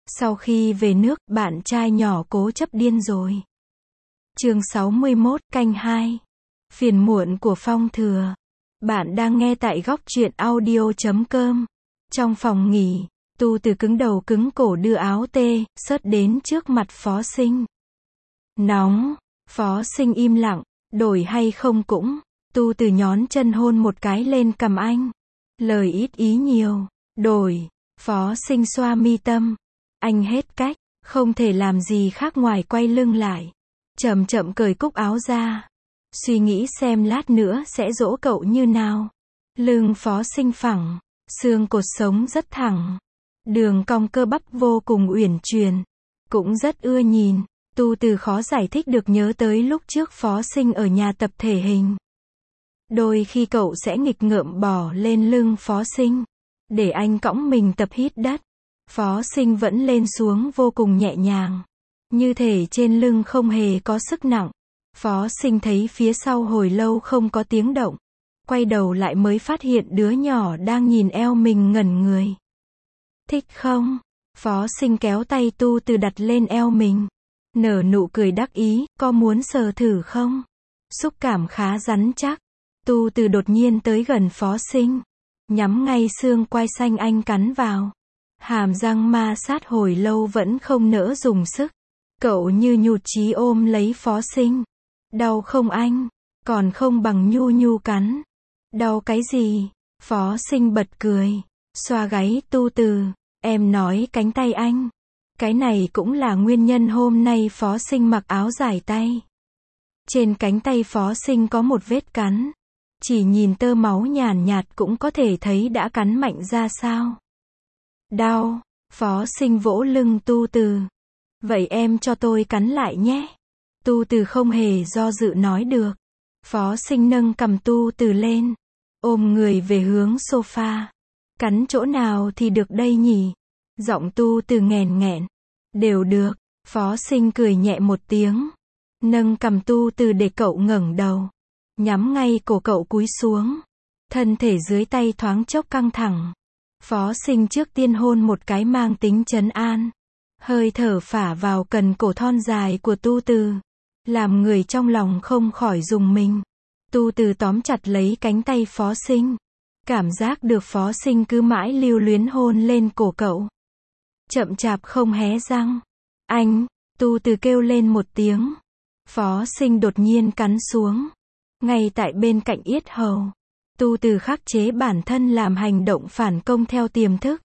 Sau khi về nước, bạn trai nhỏ cố chấp điên rồi. Chương 61, canh 2. Phiền muộn của Phong Thừa. Bạn đang nghe tại góc truyện audio.com. Trong phòng nghỉ, Tu Từ cứng đầu cứng cổ đưa áo tê, xớt đến trước mặt Phó Sinh. Nóng. Phó Sinh im lặng, đổi hay không cũng. Tu Từ nhón chân hôn một cái lên cằm anh. Lời ít ý nhiều. Đổi. Phó Sinh xoa mi tâm. Anh hết cách, không thể làm gì khác ngoài quay lưng lại. Chậm chậm cởi cúc áo ra. Suy nghĩ xem lát nữa sẽ dỗ cậu như nào. Lưng Phó Sinh phẳng, xương cột sống rất thẳng. Đường cong cơ bắp vô cùng uyển chuyển. Cũng rất ưa nhìn. Tu Từ khó giải thích được nhớ tới lúc trước Phó Sinh ở nhà tập thể hình. Đôi khi cậu sẽ nghịch ngợm bò lên lưng Phó Sinh, để anh cõng mình tập hít đất. Phó Sinh vẫn lên xuống vô cùng nhẹ nhàng. Như thể trên lưng không hề có sức nặng. Phó Sinh thấy phía sau hồi lâu không có tiếng động. Quay đầu lại mới phát hiện đứa nhỏ đang nhìn eo mình ngẩn người. Thích không? Phó Sinh kéo tay Tu Từ đặt lên eo mình. Nở nụ cười đắc ý, có muốn sờ thử không? Xúc cảm khá rắn chắc. Tu Từ đột nhiên tới gần Phó Sinh. Nhắm ngay xương quai xanh anh cắn vào. Hàm răng ma sát hồi lâu vẫn không nỡ dùng sức. Cậu như nhụt chí ôm lấy Phó Sinh. Đau không anh? Còn không bằng nhu nhu cắn. Đau cái gì? Phó Sinh bật cười. Xoa gáy Tu Từ. Em nói cánh tay anh. Cái này cũng là nguyên nhân hôm nay Phó Sinh mặc áo dài tay. Trên cánh tay Phó Sinh có một vết cắn. Chỉ nhìn tơ máu nhàn nhạt cũng có thể thấy đã cắn mạnh ra sao. Đau. Phó Sinh vỗ lưng Tu Từ. Vậy em cho tôi cắn lại nhé. Tu Từ không hề do dự nói được. Phó Sinh nâng cằm Tu Từ lên. Ôm người về hướng sofa. Cắn chỗ nào thì được đây nhỉ? Giọng Tu Từ nghèn nghẹn. Đều được. Phó Sinh cười nhẹ một tiếng. Nâng cằm Tu Từ để cậu ngẩng đầu. Nhắm ngay cổ cậu cúi xuống. Thân thể dưới tay thoáng chốc căng thẳng. Phó Sinh trước tiên hôn một cái mang tính trấn an. Hơi thở phả vào cần cổ thon dài của Tu Từ. Làm người trong lòng không khỏi rùng mình. Tu Từ tóm chặt lấy cánh tay Phó Sinh. Cảm giác được Phó Sinh cứ mãi lưu luyến hôn lên cổ cậu. Chậm chạp không hé răng. Anh! Tu Từ kêu lên một tiếng. Phó Sinh đột nhiên cắn xuống. Ngay tại bên cạnh yết hầu. Tu Từ khắc chế bản thân làm hành động phản công theo tiềm thức.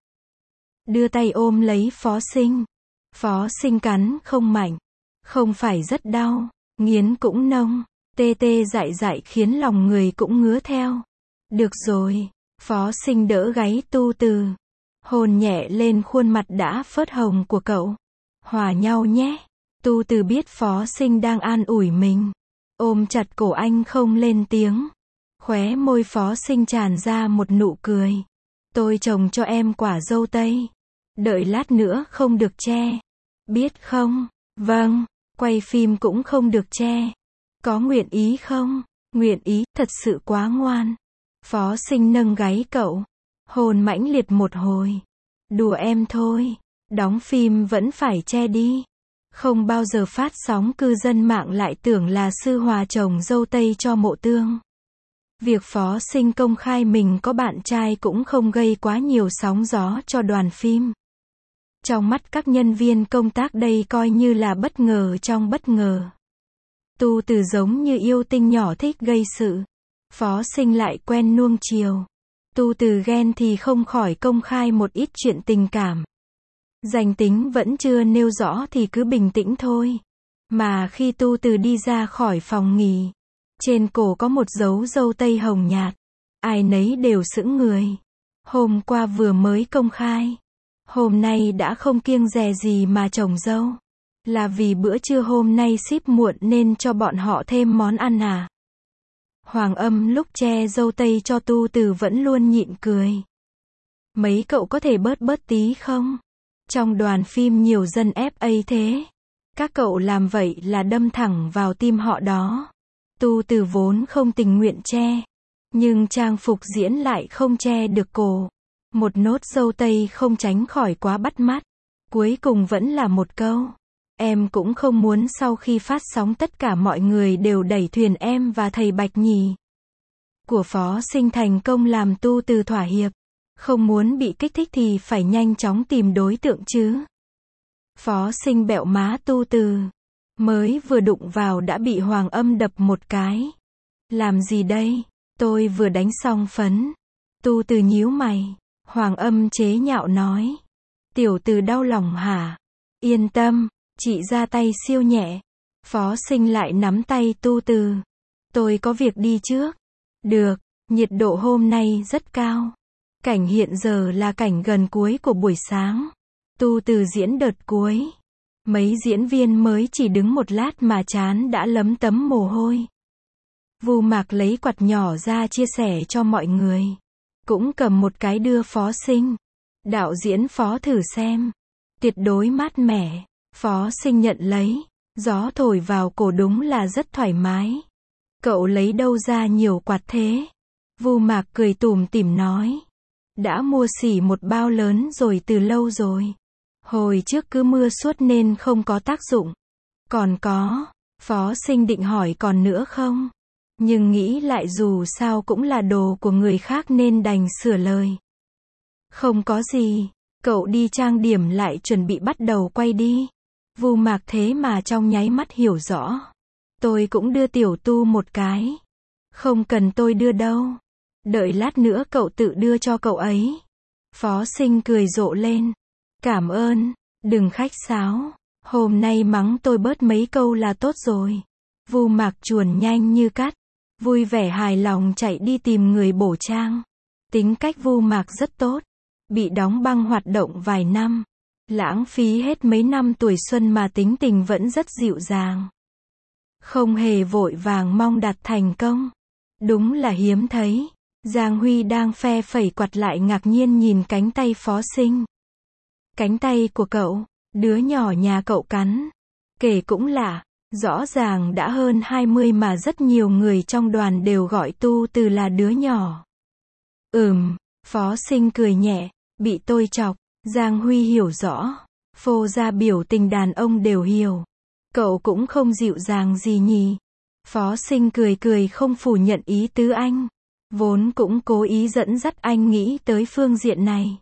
Đưa tay ôm lấy Phó Sinh. Phó Sinh cắn không mạnh. Không phải rất đau. Nghiến cũng nông. Tê tê dại dại khiến lòng người cũng ngứa theo. Được rồi. Phó Sinh đỡ gáy Tu Từ. Hôn nhẹ lên khuôn mặt đã phớt hồng của cậu. Hòa nhau nhé. Tu Từ biết Phó Sinh đang an ủi mình. Ôm chặt cổ anh không lên tiếng. Khóe môi Phó Sinh tràn ra một nụ cười. Tôi trồng cho em quả dâu tây. Đợi lát nữa không được che. Biết không? Vâng. Quay phim cũng không được che. Có nguyện ý không? Nguyện ý, thật sự quá ngoan. Phó Sinh nâng gáy cậu. Hôn mãnh liệt một hồi. Đùa em thôi. Đóng phim vẫn phải che đi. Không bao giờ phát sóng cư dân mạng lại tưởng là Sư Hòa trồng dâu tây cho Mộ Tương. Việc Phó Sinh công khai mình có bạn trai cũng không gây quá nhiều sóng gió cho đoàn phim. Trong mắt các nhân viên công tác đây coi như là bất ngờ trong bất ngờ. Tu Từ giống như yêu tinh nhỏ thích gây sự. Phó Sinh lại quen nuông chiều. Tu Từ ghen thì không khỏi công khai một ít chuyện tình cảm. Danh tính vẫn chưa nêu rõ thì cứ bình tĩnh thôi. Mà khi Tu Từ đi ra khỏi phòng nghỉ, trên cổ có một dấu dâu tây hồng nhạt. Ai nấy đều sững người. Hôm qua vừa mới công khai. Hôm nay đã không kiêng dè gì mà trồng dâu. Là vì bữa trưa hôm nay ship muộn nên cho bọn họ thêm món ăn à? Hoàng Âm lúc che dâu tây cho Tu Từ vẫn luôn nhịn cười. Mấy cậu có thể bớt tí không? Trong đoàn phim nhiều dân FA thế. Các cậu làm vậy là đâm thẳng vào tim họ đó. Tu Từ vốn không tình nguyện che. Nhưng trang phục diễn lại không che được cổ. Một nốt dâu tây không tránh khỏi quá bắt mắt. Cuối cùng vẫn là một câu. Em cũng không muốn sau khi phát sóng tất cả mọi người đều đẩy thuyền em và thầy Bạch nhỉ. Của Phó Sinh thành công làm Tu Từ thỏa hiệp. Không muốn bị kích thích thì phải nhanh chóng tìm đối tượng chứ. Phó Sinh bẹo má Tu Từ. Mới vừa đụng vào đã bị Hoàng Âm đập một cái. Làm gì đây? Tôi vừa đánh xong phấn. Tu Từ nhíu mày. Hoàng Âm chế nhạo nói. Tiểu Từ đau lòng hả? Yên tâm, chị ra tay siêu nhẹ. Phó Sinh lại nắm tay Tu Từ. Tôi có việc đi trước. Được, nhiệt độ hôm nay rất cao. Cảnh hiện giờ là cảnh gần cuối của buổi sáng. Tu Từ diễn đợt cuối. Mấy diễn viên mới chỉ đứng một lát mà trán đã lấm tấm mồ hôi. Vu Mạc lấy quạt nhỏ ra chia sẻ cho mọi người. Cũng cầm một cái đưa Phó Sinh. Đạo diễn Phó thử xem. Tuyệt đối mát mẻ. Phó Sinh nhận lấy. Gió thổi vào cổ đúng là rất thoải mái. Cậu lấy đâu ra nhiều quạt thế? Vu Mạc cười tủm tỉm nói. Đã mua xỉ một bao lớn rồi từ lâu rồi. Hồi trước cứ mưa suốt nên không có tác dụng. Còn có. Phó Sinh định hỏi còn nữa không? Nhưng nghĩ lại dù sao cũng là đồ của người khác nên đành sửa lời. Không có gì. Cậu đi trang điểm lại chuẩn bị bắt đầu quay đi. Vu Mạc thế mà trong nháy mắt hiểu rõ. Tôi cũng đưa Tiểu Tu một cái. Không cần tôi đưa đâu. Đợi lát nữa cậu tự đưa cho cậu ấy. Phó Sinh cười rộ lên. Cảm ơn, đừng khách sáo. Hôm nay mắng tôi bớt mấy câu là tốt rồi. Vu Mạc chuồn nhanh như cắt. Vui vẻ hài lòng chạy đi tìm người bổ trang. Tính cách Vu Mạc rất tốt. Bị đóng băng hoạt động vài năm. Lãng phí hết mấy năm tuổi xuân mà tính tình vẫn rất dịu dàng. Không hề vội vàng mong đạt thành công. Đúng là hiếm thấy. Giang Huy đang phe phẩy quạt lại ngạc nhiên nhìn cánh tay Phó Sinh. Cánh tay của cậu, đứa nhỏ nhà cậu cắn. Kể cũng lạ, rõ ràng đã hơn 20 mà rất nhiều người trong đoàn đều gọi Tu Từ là đứa nhỏ. Phó Sinh cười nhẹ, bị tôi chọc. Giang Huy hiểu rõ. Phô ra biểu tình đàn ông đều hiểu. Cậu cũng không dịu dàng gì nhỉ. Phó Sinh cười cười không phủ nhận ý tứ anh. Vốn cũng cố ý dẫn dắt anh nghĩ tới phương diện này.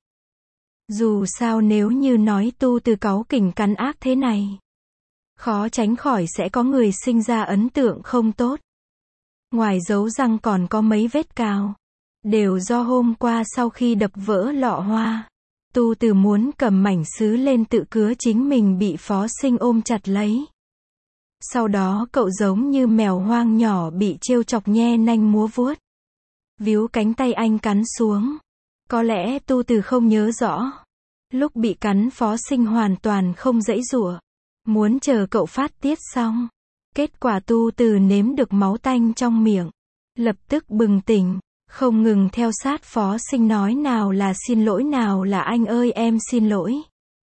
Dù sao nếu như nói Tu Từ cáu kỉnh cắn ác thế này, khó tránh khỏi sẽ có người sinh ra ấn tượng không tốt. Ngoài dấu răng còn có mấy vết cào. Đều do hôm qua sau khi đập vỡ lọ hoa. Tu Từ muốn cầm mảnh sứ lên tự cứa chính mình bị Phó Sinh ôm chặt lấy. Sau đó cậu giống như mèo hoang nhỏ bị trêu chọc nhe nanh múa vuốt. Víu cánh tay anh cắn xuống. Có lẽ Tu Từ không nhớ rõ. Lúc bị cắn Phó Sinh hoàn toàn không giãy giụa. Muốn chờ cậu phát tiết xong. Kết quả Tu Từ nếm được máu tanh trong miệng. Lập tức bừng tỉnh. Không ngừng theo sát Phó Sinh nói nào là xin lỗi nào là anh ơi em xin lỗi.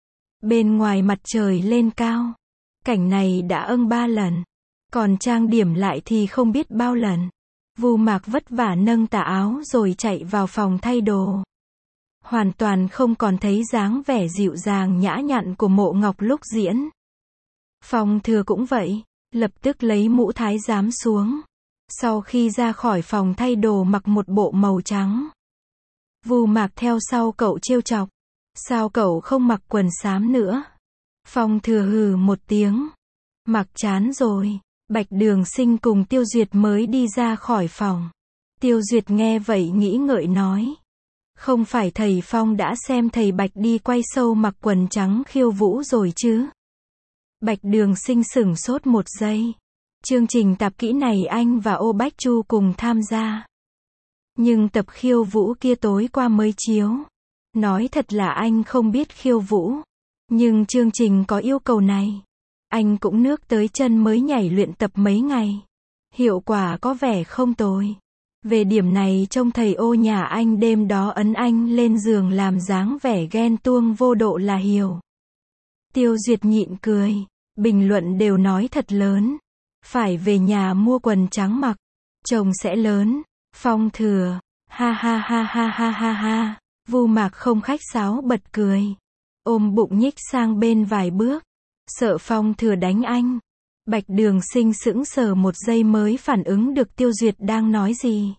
Bên ngoài mặt trời lên cao. Cảnh này đã 3 lần. Còn trang điểm lại thì không biết bao lần. Vu Mạc vất vả nâng tà áo rồi chạy vào phòng thay đồ. Hoàn toàn không còn thấy dáng vẻ dịu dàng nhã nhặn của Mộ Ngọc lúc diễn. Phong Thừa cũng vậy. Lập tức lấy mũ thái giám xuống. Sau khi ra khỏi phòng thay đồ mặc một bộ màu trắng. Vu Mạc theo sau cậu trêu chọc. Sao cậu không mặc quần xám nữa? Phong Thừa hừ một tiếng. Mặc chán rồi. Bạch Đường Sinh cùng Tiêu Duyệt mới đi ra khỏi phòng. Tiêu Duyệt nghe vậy nghĩ ngợi nói. Không phải thầy Phong đã xem thầy Bạch đi quay show mặc quần trắng khiêu vũ rồi chứ? Bạch Đường Sinh sửng sốt một giây. Chương trình tạp kỹ này anh và Ô Bách Chu cùng tham gia. Nhưng tập khiêu vũ kia tối qua mới chiếu. Nói thật là anh không biết khiêu vũ. Nhưng chương trình có yêu cầu này. Anh cũng nước tới chân mới nhảy luyện tập mấy ngày. Hiệu quả có vẻ không tồi. Về điểm này trông thầy Ô nhà anh đêm đó ấn anh lên giường làm dáng vẻ ghen tuông vô độ là hiểu. Tiêu Duyệt nhịn cười. Bình luận đều nói thật lớn. Phải về nhà mua quần trắng mặc. Chồng sẽ lớn. Phong Thừa. Ha ha ha ha ha ha ha. Vu Mạc không khách sáo bật cười. ôm bụng nhích sang bên vài bước, sợ Phong Thừa đánh anh. Bạch Đường Sinh sững sờ một giây mới phản ứng được Tiêu Duyệt đang nói gì.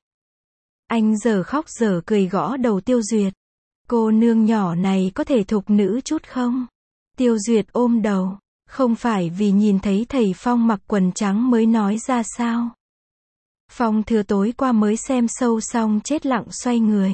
Anh giờ khóc giờ cười gõ đầu Tiêu Duyệt. Cô nương nhỏ này có thể thục nữ chút không? Tiêu Duyệt ôm đầu. Không phải vì nhìn thấy thầy Phong mặc quần trắng mới nói ra sao? Phong Thừa tối qua mới xem show xong chết lặng xoay người.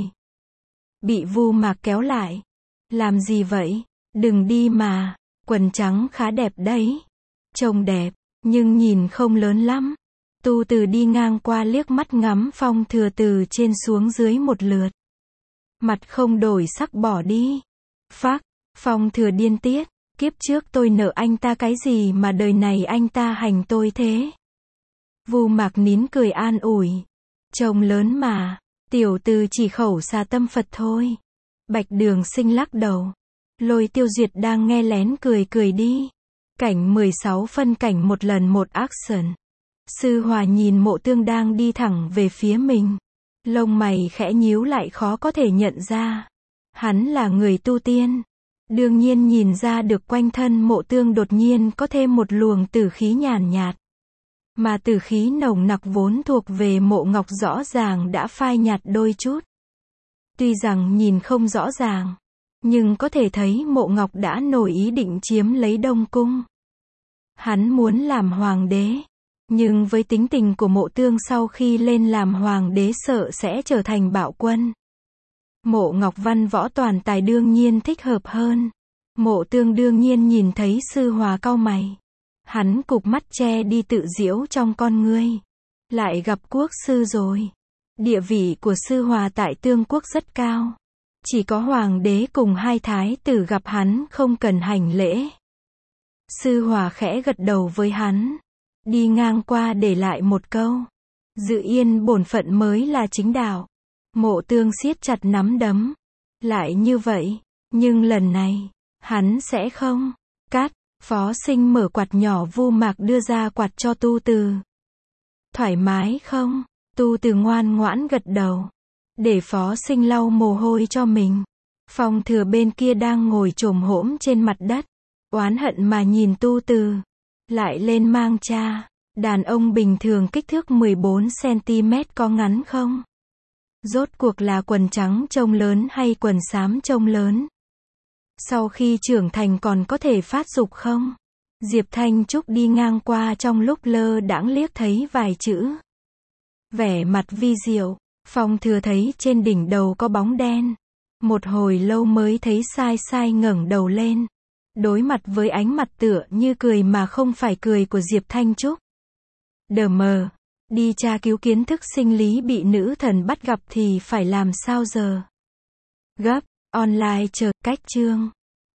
Bị Vu Mạc kéo lại. Làm gì vậy? Đừng đi mà. Quần trắng khá đẹp đấy. Trông đẹp, nhưng nhìn không lớn lắm. Tu Từ đi ngang qua liếc mắt ngắm Phong Thừa từ trên xuống dưới một lượt. Mặt không đổi sắc bỏ đi. Phác, Phong Thừa điên tiết. Kiếp trước tôi nợ anh ta cái gì mà đời này anh ta hành tôi thế? Vu Mạc nín cười an ủi. Trông lớn mà, tiểu từ chỉ khẩu xà tâm Phật thôi. Bạch Đường Sinh lắc đầu. Lôi Tiêu Duyệt đang nghe lén cười cười đi. Cảnh 16 phân cảnh một lần một action. Sư Hòa nhìn Mộ Tương đang đi thẳng về phía mình. Lông mày khẽ nhíu lại khó có thể nhận ra. Hắn là người tu tiên. Đương nhiên nhìn ra được quanh thân Mộ Tương đột nhiên có thêm một luồng tử khí nhàn nhạt. Mà tử khí nồng nặc vốn thuộc về Mộ Ngọc rõ ràng đã phai nhạt đôi chút. Tuy rằng nhìn không rõ ràng, nhưng có thể thấy Mộ Ngọc đã nổi ý định chiếm lấy Đông Cung. Hắn muốn làm hoàng đế, nhưng với tính tình của Mộ Tương sau khi lên làm hoàng đế sợ sẽ trở thành bạo quân. Mộ Ngọc văn võ toàn tài đương nhiên thích hợp hơn. Mộ Tương đương nhiên nhìn thấy Sư Hòa cau mày. Hắn cụp mắt che đi tự giễu trong con ngươi. Lại gặp quốc sư rồi. Địa vị của Sư Hòa tại Tương Quốc rất cao. Chỉ có hoàng đế cùng hai thái tử gặp hắn không cần hành lễ. Sư Hòa khẽ gật đầu với hắn. Đi ngang qua để lại một câu. Giữ yên bổn phận mới là chính đạo. Mộ Tương siết chặt nắm đấm. Lại như vậy, nhưng lần này, hắn sẽ không. Cắt, Phó Sinh mở quạt nhỏ Vu Mạc đưa ra quạt cho Tu Từ. Thoải mái không? Tu Từ ngoan ngoãn gật đầu. Để Phó Sinh lau mồ hôi cho mình. Phong Thừa bên kia đang ngồi chồm hổm trên mặt đất. Oán hận mà nhìn Tu Từ. Lại lên mang cha. Đàn ông bình thường kích thước 14cm có ngắn không? Rốt cuộc là quần trắng trông lớn hay quần xám trông lớn? Sau khi trưởng thành còn có thể phát dục không? Diệp Thanh Trúc đi ngang qua trong lúc lơ đãng liếc thấy vài chữ. Vẻ mặt vi diệu, Phong Thừa thấy trên đỉnh đầu có bóng đen. Một hồi lâu mới thấy sai sai ngẩng đầu lên. Đối mặt với ánh mặt tựa như cười mà không phải cười của Diệp Thanh Trúc. Đờ mờ, đi tra cứu kiến thức sinh lý bị nữ thần bắt gặp thì phải làm sao giờ? Gấp, online chờ, cách chương.